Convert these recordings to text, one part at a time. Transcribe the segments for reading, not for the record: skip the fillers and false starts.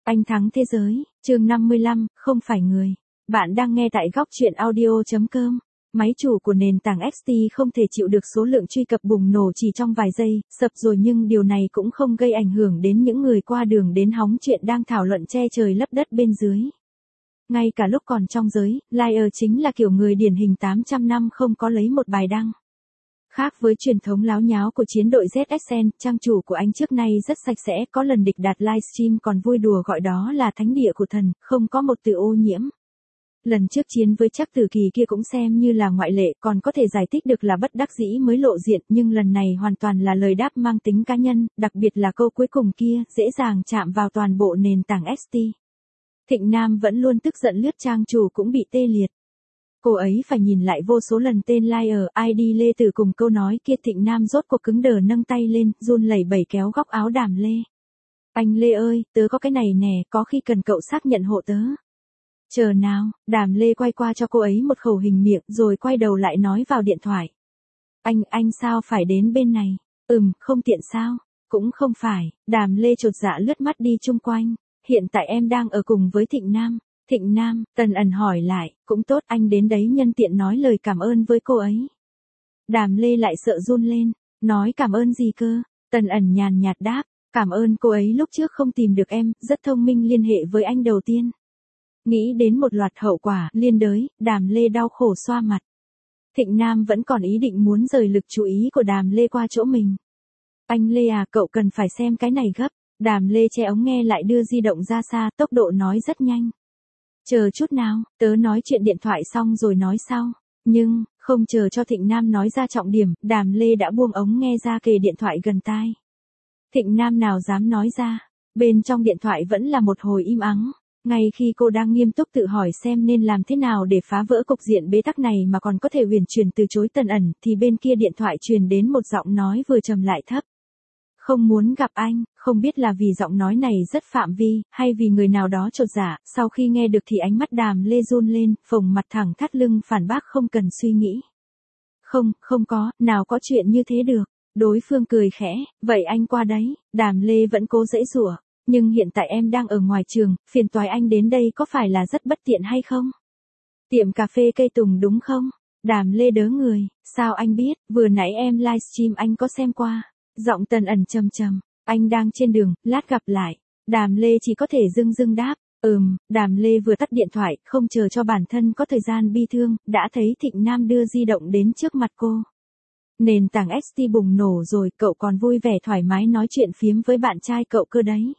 Anh thắng thế giới, chương 55, không phải người. Bạn đang nghe tại góc truyện audio.com. Máy chủ của nền tảng XT không thể chịu được số lượng truy cập bùng nổ chỉ trong vài giây, sập rồi, nhưng điều này cũng không gây ảnh hưởng đến những người qua đường đến hóng chuyện đang thảo luận che trời lấp đất bên dưới. Ngay cả lúc còn trong giới, Liar chính là kiểu người điển hình 800 năm không có lấy một bài đăng. Khác với truyền thống láo nháo của chiến đội ZSN, trang chủ của anh trước nay rất sạch sẽ, có lần địch đạt livestream còn vui đùa gọi đó là thánh địa của thần, không có một từ ô nhiễm. Lần trước chiến với Trác Tử Kỳ kia cũng xem như là ngoại lệ, còn có thể giải thích được là bất đắc dĩ mới lộ diện, nhưng lần này hoàn toàn là lời đáp mang tính cá nhân, đặc biệt là câu cuối cùng kia, dễ dàng chạm vào toàn bộ nền tảng XT. Thịnh Nam vẫn luôn tức giận lướt trang chủ cũng bị tê liệt. Cô ấy phải nhìn lại vô số lần tên Liar, ID Lê Tử cùng câu nói kia. Thịnh Nam rốt cuộc cứng đờ nâng tay lên, run lẩy bẩy kéo góc áo Đàm Lê. Anh Lê ơi, tớ có cái này nè, có khi cần cậu xác nhận hộ tớ. Chờ nào, Đàm Lê quay qua cho cô ấy một khẩu hình miệng rồi quay đầu lại nói vào điện thoại. Anh sao phải đến bên này? Không tiện sao? Cũng không phải, Đàm Lê chột dạ lướt mắt đi chung quanh. Hiện tại em đang ở cùng với Thịnh Nam. Thịnh Nam, Tần Ẩn hỏi lại, cũng tốt, anh đến đấy nhân tiện nói lời cảm ơn với cô ấy. Đàm Lê lại sợ run lên, nói cảm ơn gì cơ? Tần Ẩn nhàn nhạt đáp, cảm ơn cô ấy lúc trước không tìm được em, rất thông minh liên hệ với anh đầu tiên. Nghĩ đến một loạt hậu quả liên đới, Đàm Lê đau khổ xoa mặt. Thịnh Nam vẫn còn ý định muốn rời lực chú ý của Đàm Lê qua chỗ mình. Anh Lê à, cậu cần phải xem cái này gấp. Đàm Lê che ống nghe lại đưa di động ra xa, tốc độ nói rất nhanh. Chờ chút nào, tớ nói chuyện điện thoại xong rồi nói sau. Nhưng, không chờ cho Thịnh Nam nói ra trọng điểm, Đàm Lê đã buông ống nghe ra kề điện thoại gần tai. Thịnh Nam nào dám nói ra, bên trong điện thoại vẫn là một hồi im ắng. Ngay khi cô đang nghiêm túc tự hỏi xem nên làm thế nào để phá vỡ cục diện bế tắc này mà còn có thể huyền chuyển từ chối Tần Ẩn, thì bên kia điện thoại truyền đến một giọng nói vừa trầm lại thấp. Không muốn gặp anh, không biết là vì giọng nói này rất phạm vi, hay vì người nào đó chột dạ. Sau khi nghe được thì ánh mắt Đàm Lê run lên, phồng mặt thẳng thắt lưng phản bác không cần suy nghĩ. Không có, nào có chuyện như thế được. Đối phương cười khẽ, vậy anh qua đấy. Đàm Lê vẫn cố giãy giụa, nhưng hiện tại em đang ở ngoài trường, phiền toái anh đến đây có phải là rất bất tiện hay không? Tiệm cà phê cây tùng đúng không? Đàm Lê đớ người, sao anh biết, vừa nãy em livestream anh có xem qua. Giọng Tần Ẩn trầm trầm, anh đang trên đường, lát gặp lại. Đàm Lê chỉ có thể dưng đáp, Đàm Lê vừa tắt điện thoại, không chờ cho bản thân có thời gian bi thương, đã thấy Thịnh Nam đưa di động đến trước mặt cô. Nền tảng XT bùng nổ rồi, cậu còn vui vẻ thoải mái nói chuyện phiếm với bạn trai cậu cơ đấy.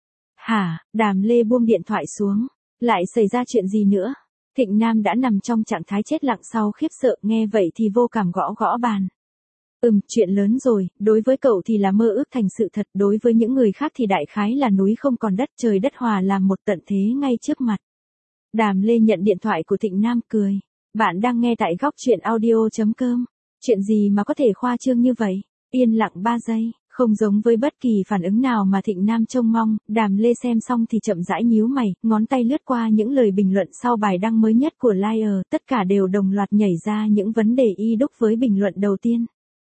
Hả, Đàm Lê buông điện thoại xuống, lại xảy ra chuyện gì nữa? Thịnh Nam đã nằm trong trạng thái chết lặng sau khiếp sợ, nghe vậy thì vô cảm gõ gõ bàn. Chuyện lớn rồi, đối với cậu thì là mơ ước thành sự thật, đối với những người khác thì đại khái là núi không còn đất, trời đất hòa làm một tận thế ngay trước mặt. Đàm Lê nhận điện thoại của Thịnh Nam cười. Bạn đang nghe tại góc truyện audio.com. Chuyện gì mà có thể khoa trương như vậy? Yên lặng 3 giây, không giống với bất kỳ phản ứng nào mà Thịnh Nam trông mong. Đàm Lê xem xong thì chậm rãi nhíu mày, ngón tay lướt qua những lời bình luận sau bài đăng mới nhất của Liar, tất cả đều đồng loạt nhảy ra những vấn đề y đúc với bình luận đầu tiên.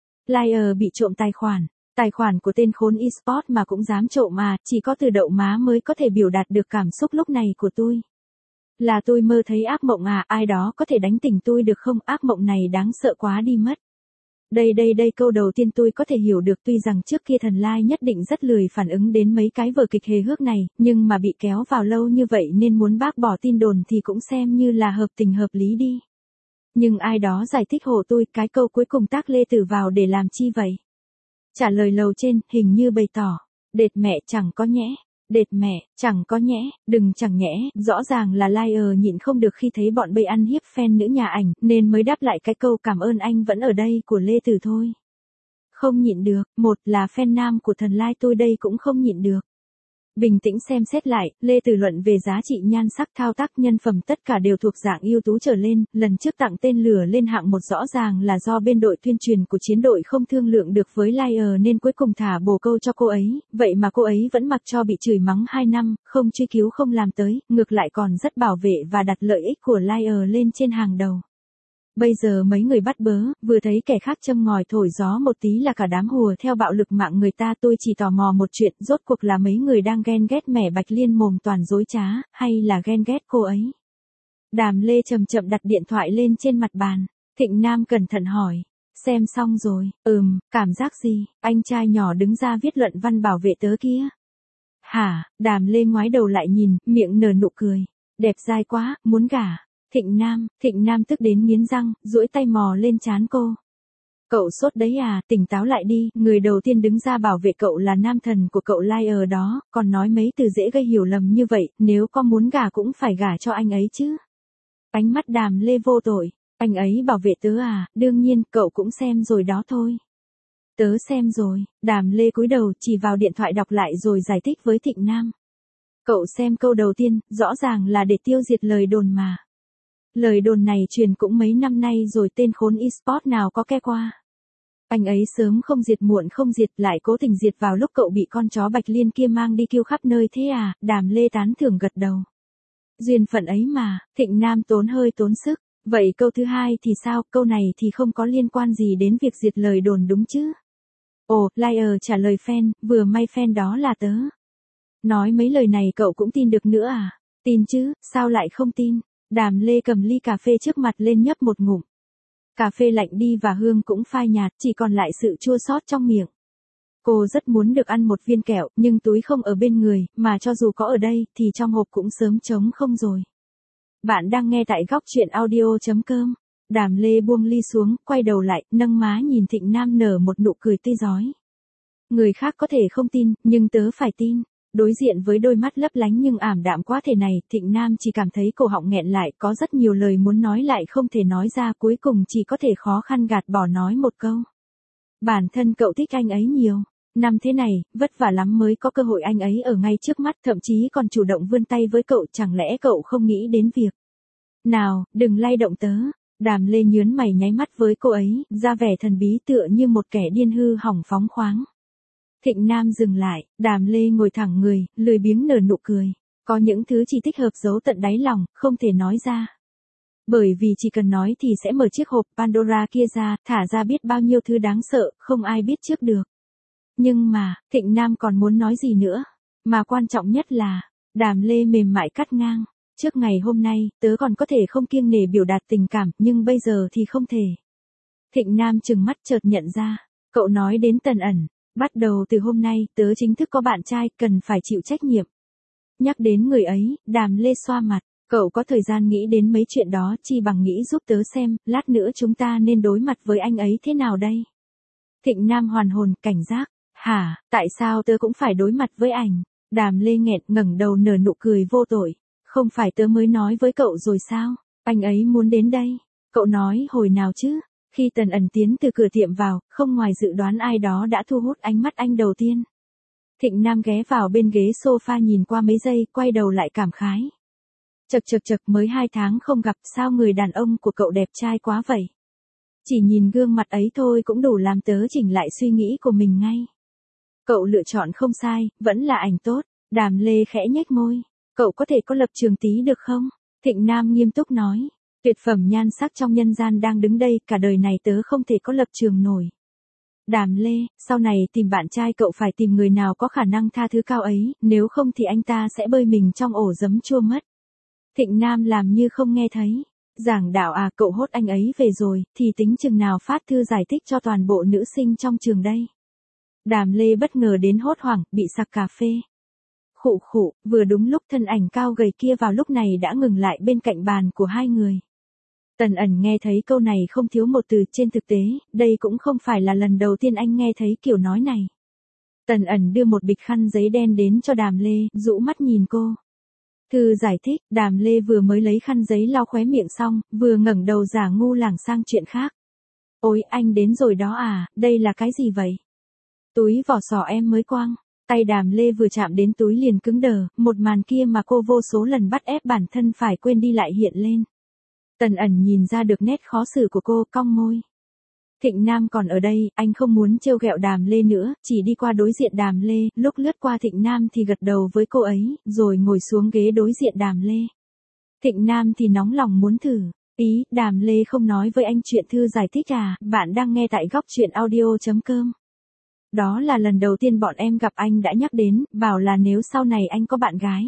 Liar bị trộm tài khoản của tên khốn eSport mà cũng dám trộm à, chỉ có từ đậu má mới có thể biểu đạt được cảm xúc lúc này của tôi. Là tôi mơ thấy ác mộng à, ai đó có thể đánh tỉnh tôi được không, ác mộng này đáng sợ quá đi mất. Đây, câu đầu tiên tôi có thể hiểu được, tuy rằng trước kia Thần Lai nhất định rất lười phản ứng đến mấy cái vở kịch hề hước này, nhưng mà bị kéo vào lâu như vậy nên muốn bác bỏ tin đồn thì cũng xem như là hợp tình hợp lý đi. Nhưng ai đó giải thích hộ tôi, cái câu cuối cùng tác Lê Tử vào để làm chi vậy? Trả lời lầu trên, hình như bày tỏ, đệt mẹ chẳng có nhẽ, đệt mẹ, chẳng có nhẽ, đừng chẳng nhẽ, rõ ràng là Liar nhịn không được khi thấy bọn bây ăn hiếp fan nữ nhà ảnh, nên mới đáp lại cái câu cảm ơn anh vẫn ở đây của Lê Tử thôi. Không nhịn được, một là fan nam của Thần Lai tôi đây cũng không nhịn được. Bình tĩnh xem xét lại, Lê Tử luận về giá trị nhan sắc, thao tác, nhân phẩm tất cả đều thuộc dạng ưu tú trở lên, lần trước tặng tên lửa lên hạng 1 rõ ràng là do bên đội tuyên truyền của chiến đội không thương lượng được với Liar nên cuối cùng thả bồ câu cho cô ấy, vậy mà cô ấy vẫn mặc cho bị chửi mắng 2 năm, không truy cứu không làm tới, ngược lại còn rất bảo vệ và đặt lợi ích của Liar lên trên hàng đầu. Bây giờ mấy người bắt bớ, vừa thấy kẻ khác châm ngòi thổi gió một tí là cả đám hùa theo bạo lực mạng người ta. Tôi chỉ tò mò một chuyện, rốt cuộc là mấy người đang ghen ghét mẹ Bạch Liên mồm toàn dối trá, hay là ghen ghét cô ấy? Đàm Lê chậm chậm đặt điện thoại lên trên mặt bàn. Thịnh Nam cẩn thận hỏi. Xem xong rồi, cảm giác gì? Anh trai nhỏ đứng ra viết luận văn bảo vệ tớ kia. Hả? Đàm Lê ngoái đầu lại nhìn, miệng nở nụ cười. Đẹp dai quá, muốn gả. Thịnh Nam tức đến nghiến răng, duỗi tay mò lên trán cô. Cậu sốt đấy à, tỉnh táo lại đi, người đầu tiên đứng ra bảo vệ cậu là nam thần của cậu Liar đó, còn nói mấy từ dễ gây hiểu lầm như vậy, nếu có muốn gả cũng phải gả cho anh ấy chứ. Ánh mắt Đàm Lê vô tội, anh ấy bảo vệ tớ à, đương nhiên, cậu cũng xem rồi đó thôi. Tớ xem rồi, Đàm Lê cúi đầu chỉ vào điện thoại đọc lại rồi giải thích với Thịnh Nam. Cậu xem câu đầu tiên, rõ ràng là để tiêu diệt lời đồn mà. Lời đồn này truyền cũng mấy năm nay rồi, tên khốn eSport nào có ke qua. Anh ấy sớm không diệt muộn không diệt, lại cố tình diệt vào lúc cậu bị con chó Bạch Liên kia mang đi kêu khắp nơi thế à? Đàm Lê tán thưởng gật đầu. Duyên phận ấy mà, Thịnh Nam tốn sức. Vậy câu thứ hai thì sao? Câu này thì không có liên quan gì đến việc diệt lời đồn đúng chứ? Ồ, Liar trả lời fan, vừa may fan đó là tớ. Nói mấy lời này cậu cũng tin được nữa à? Tin chứ, sao lại không tin? Đàm Lê cầm ly cà phê trước mặt lên nhấp một ngụm. Cà phê lạnh đi và hương cũng phai nhạt, chỉ còn lại sự chua xót trong miệng. Cô rất muốn được ăn một viên kẹo, nhưng túi không ở bên người, mà cho dù có ở đây, thì trong hộp cũng sớm trống không rồi. Bạn đang nghe tại góc truyện audio.com. Đàm Lê buông ly xuống, quay đầu lại, nâng má nhìn Thịnh Nam nở một nụ cười tươi rói. Người khác có thể không tin, nhưng tớ phải tin. Đối diện với đôi mắt lấp lánh nhưng ảm đạm quá thể này, Thịnh Nam chỉ cảm thấy cổ họng nghẹn lại, có rất nhiều lời muốn nói lại không thể nói ra, cuối cùng chỉ có thể khó khăn gạt bỏ nói một câu. Bản thân cậu thích anh ấy nhiều. Năm thế này, vất vả lắm mới có cơ hội anh ấy ở ngay trước mắt, thậm chí còn chủ động vươn tay với cậu, chẳng lẽ cậu không nghĩ đến việc. Nào, đừng lay động tớ. Đàm Lê nhớn mày nháy mắt với cô ấy, ra vẻ thần bí tựa như một kẻ điên hư hỏng phóng khoáng. Thịnh Nam dừng lại, Đàm Lê ngồi thẳng người, lười biếng nở nụ cười. Có những thứ chỉ thích hợp giấu tận đáy lòng, không thể nói ra. Bởi vì chỉ cần nói thì sẽ mở chiếc hộp Pandora kia ra, thả ra biết bao nhiêu thứ đáng sợ, không ai biết trước được. Nhưng mà, Thịnh Nam còn muốn nói gì nữa? Mà quan trọng nhất là, Đàm Lê mềm mại cắt ngang. Trước ngày hôm nay, tớ còn có thể không kiêng nể biểu đạt tình cảm, nhưng bây giờ thì không thể. Thịnh Nam trừng mắt chợt nhận ra. Cậu nói đến Tần Ẩn. Bắt đầu từ hôm nay, tớ chính thức có bạn trai, cần phải chịu trách nhiệm. Nhắc đến người ấy, Đàm Lê xoa mặt. Cậu có thời gian nghĩ đến mấy chuyện đó, chi bằng nghĩ giúp tớ xem, lát nữa chúng ta nên đối mặt với anh ấy thế nào đây? Thịnh Nam hoàn hồn, cảnh giác. Hả, tại sao tớ cũng phải đối mặt với ảnh? Đàm Lê nghẹn, ngẩng đầu nở nụ cười vô tội. Không phải tớ mới nói với cậu rồi sao? Anh ấy muốn đến đây. Cậu nói hồi nào chứ? Khi Tần Ẩn tiến từ cửa tiệm vào, không ngoài dự đoán ai đó đã thu hút ánh mắt anh đầu tiên. Thịnh Nam ghé vào bên ghế sofa nhìn qua mấy giây, quay đầu lại cảm khái. Chật, mới 2 tháng không gặp, sao người đàn ông của cậu đẹp trai quá vậy? Chỉ nhìn gương mặt ấy thôi cũng đủ làm tớ chỉnh lại suy nghĩ của mình ngay. Cậu lựa chọn không sai, vẫn là ảnh tốt. Đàm Lê khẽ nhếch môi. Cậu có thể có lập trường tí được không? Thịnh Nam nghiêm túc nói. Tuyệt phẩm nhan sắc trong nhân gian đang đứng đây, cả đời này tớ không thể có lập trường nổi. Đàm Lê, sau này tìm bạn trai cậu phải tìm người nào có khả năng tha thứ cao ấy, nếu không thì anh ta sẽ bơi mình trong ổ giấm chua mất. Thịnh Nam làm như không nghe thấy. Giảng đạo à, cậu hốt anh ấy về rồi, thì tính chừng nào phát thư giải thích cho toàn bộ nữ sinh trong trường đây. Đàm Lê bất ngờ đến hốt hoảng, bị sặc cà phê. Khụ, vừa đúng lúc thân ảnh cao gầy kia vào lúc này đã ngừng lại bên cạnh bàn của hai người. Tần Ẩn nghe thấy câu này không thiếu một từ, trên thực tế, đây cũng không phải là lần đầu tiên anh nghe thấy kiểu nói này. Tần Ẩn đưa một bịch khăn giấy đen đến cho Đàm Lê, rũ mắt nhìn cô. Thư giải thích, Đàm Lê vừa mới lấy khăn giấy lau khóe miệng xong, vừa ngẩng đầu giả ngu lảng sang chuyện khác. Ôi, anh đến rồi đó à, đây là cái gì vậy? Túi vỏ sò em mới quăng. Tay Đàm Lê vừa chạm đến túi liền cứng đờ, một màn kia mà cô vô số lần bắt ép bản thân phải quên đi lại hiện lên. Tần Ẩn nhìn ra được nét khó xử của cô, cong môi. Thịnh Nam còn ở đây, anh không muốn trêu ghẹo Đàm Lê nữa, chỉ đi qua đối diện Đàm Lê, lúc lướt qua Thịnh Nam thì gật đầu với cô ấy, rồi ngồi xuống ghế đối diện Đàm Lê. Thịnh Nam thì nóng lòng muốn thử. Ý, Đàm Lê không nói với anh chuyện thư giải thích à, bạn đang nghe tại góc chuyện audio.com. Đó là lần đầu tiên bọn em gặp anh đã nhắc đến, bảo là nếu sau này anh có bạn gái.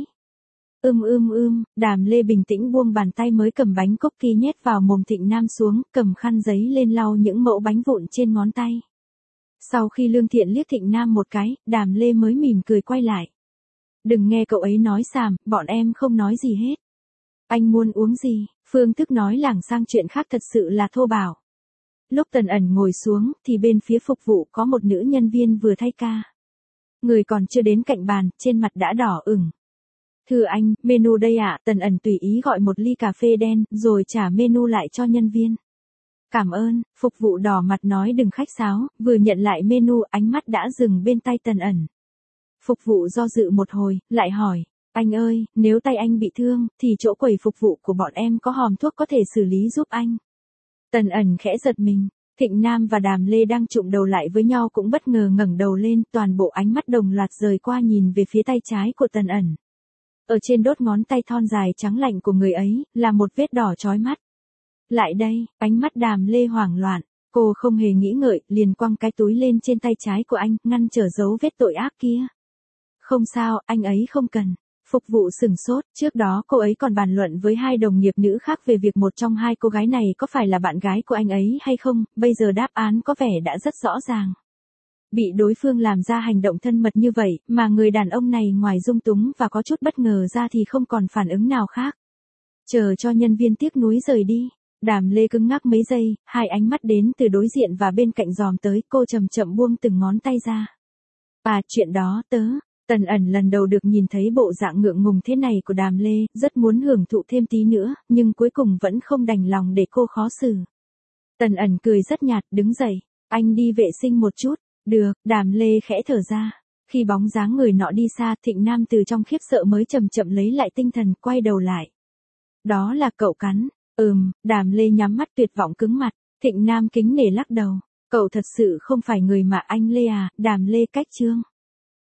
Đàm Lê bình tĩnh buông bàn tay mới cầm bánh cookie nhét vào mồm Thịnh Nam xuống, cầm khăn giấy lên lau những mẩu bánh vụn trên ngón tay. Sau khi Lương Thiện liếc Thịnh Nam một cái, Đàm Lê mới mỉm cười quay lại. Đừng nghe cậu ấy nói xàm, bọn em không nói gì hết. Anh muốn uống gì? Phương thức nói lảng sang chuyện khác thật sự là thô bạo. Lúc Tần Ẩn ngồi xuống, thì bên phía phục vụ có một nữ nhân viên vừa thay ca. Người còn chưa đến cạnh bàn, trên mặt đã đỏ ửng. Thưa anh, menu đây ạ, Tần Ẩn tùy ý gọi một ly cà phê đen, rồi trả menu lại cho nhân viên. Cảm ơn, phục vụ đỏ mặt nói đừng khách sáo, vừa nhận lại menu, ánh mắt đã dừng bên tay Tần Ẩn. Phục vụ do dự một hồi, lại hỏi, anh ơi, nếu tay anh bị thương, thì chỗ quầy phục vụ của bọn em có hòm thuốc có thể xử lý giúp anh. Tần Ẩn khẽ giật mình, Thịnh Nam và Đàm Lê đang chụm đầu lại với nhau cũng bất ngờ ngẩng đầu lên, toàn bộ ánh mắt đồng loạt rời qua nhìn về phía tay trái của Tần Ẩn. Ở trên đốt ngón tay thon dài trắng lạnh của người ấy, là một vết đỏ chói mắt. Lại đây, ánh mắt Đàm Lê hoảng loạn, cô không hề nghĩ ngợi, liền quăng cái túi lên trên tay trái của anh, ngăn trở dấu vết tội ác kia. Không sao, anh ấy không cần. Phục vụ sửng sốt, trước đó cô ấy còn bàn luận với hai đồng nghiệp nữ khác về việc một trong hai cô gái này có phải là bạn gái của anh ấy hay không, bây giờ đáp án có vẻ đã rất rõ ràng. Bị đối phương làm ra hành động thân mật như vậy, mà người đàn ông này ngoài dung túng và có chút bất ngờ ra thì không còn phản ứng nào khác. Chờ cho nhân viên tiếc nuối rời đi, Đàm Lê cứng ngắc mấy giây, hai ánh mắt đến từ đối diện và bên cạnh dòm tới, cô chậm chậm buông từng ngón tay ra. Chuyện đó Tần Ẩn lần đầu được nhìn thấy bộ dạng ngượng ngùng thế này của Đàm Lê, rất muốn hưởng thụ thêm tí nữa, nhưng cuối cùng vẫn không đành lòng để cô khó xử. Tần Ẩn cười rất nhạt, đứng dậy, anh đi vệ sinh một chút. Được, Đàm Lê khẽ thở ra. Khi bóng dáng người nọ đi xa, Thịnh Nam từ trong khiếp sợ mới chậm chậm lấy lại tinh thần, quay đầu lại. Đó là cậu cắn. Đàm Lê nhắm mắt tuyệt vọng cứng mặt. Thịnh Nam kính nể lắc đầu. Cậu thật sự không phải người mà anh Lê à, Đàm Lê cách chương.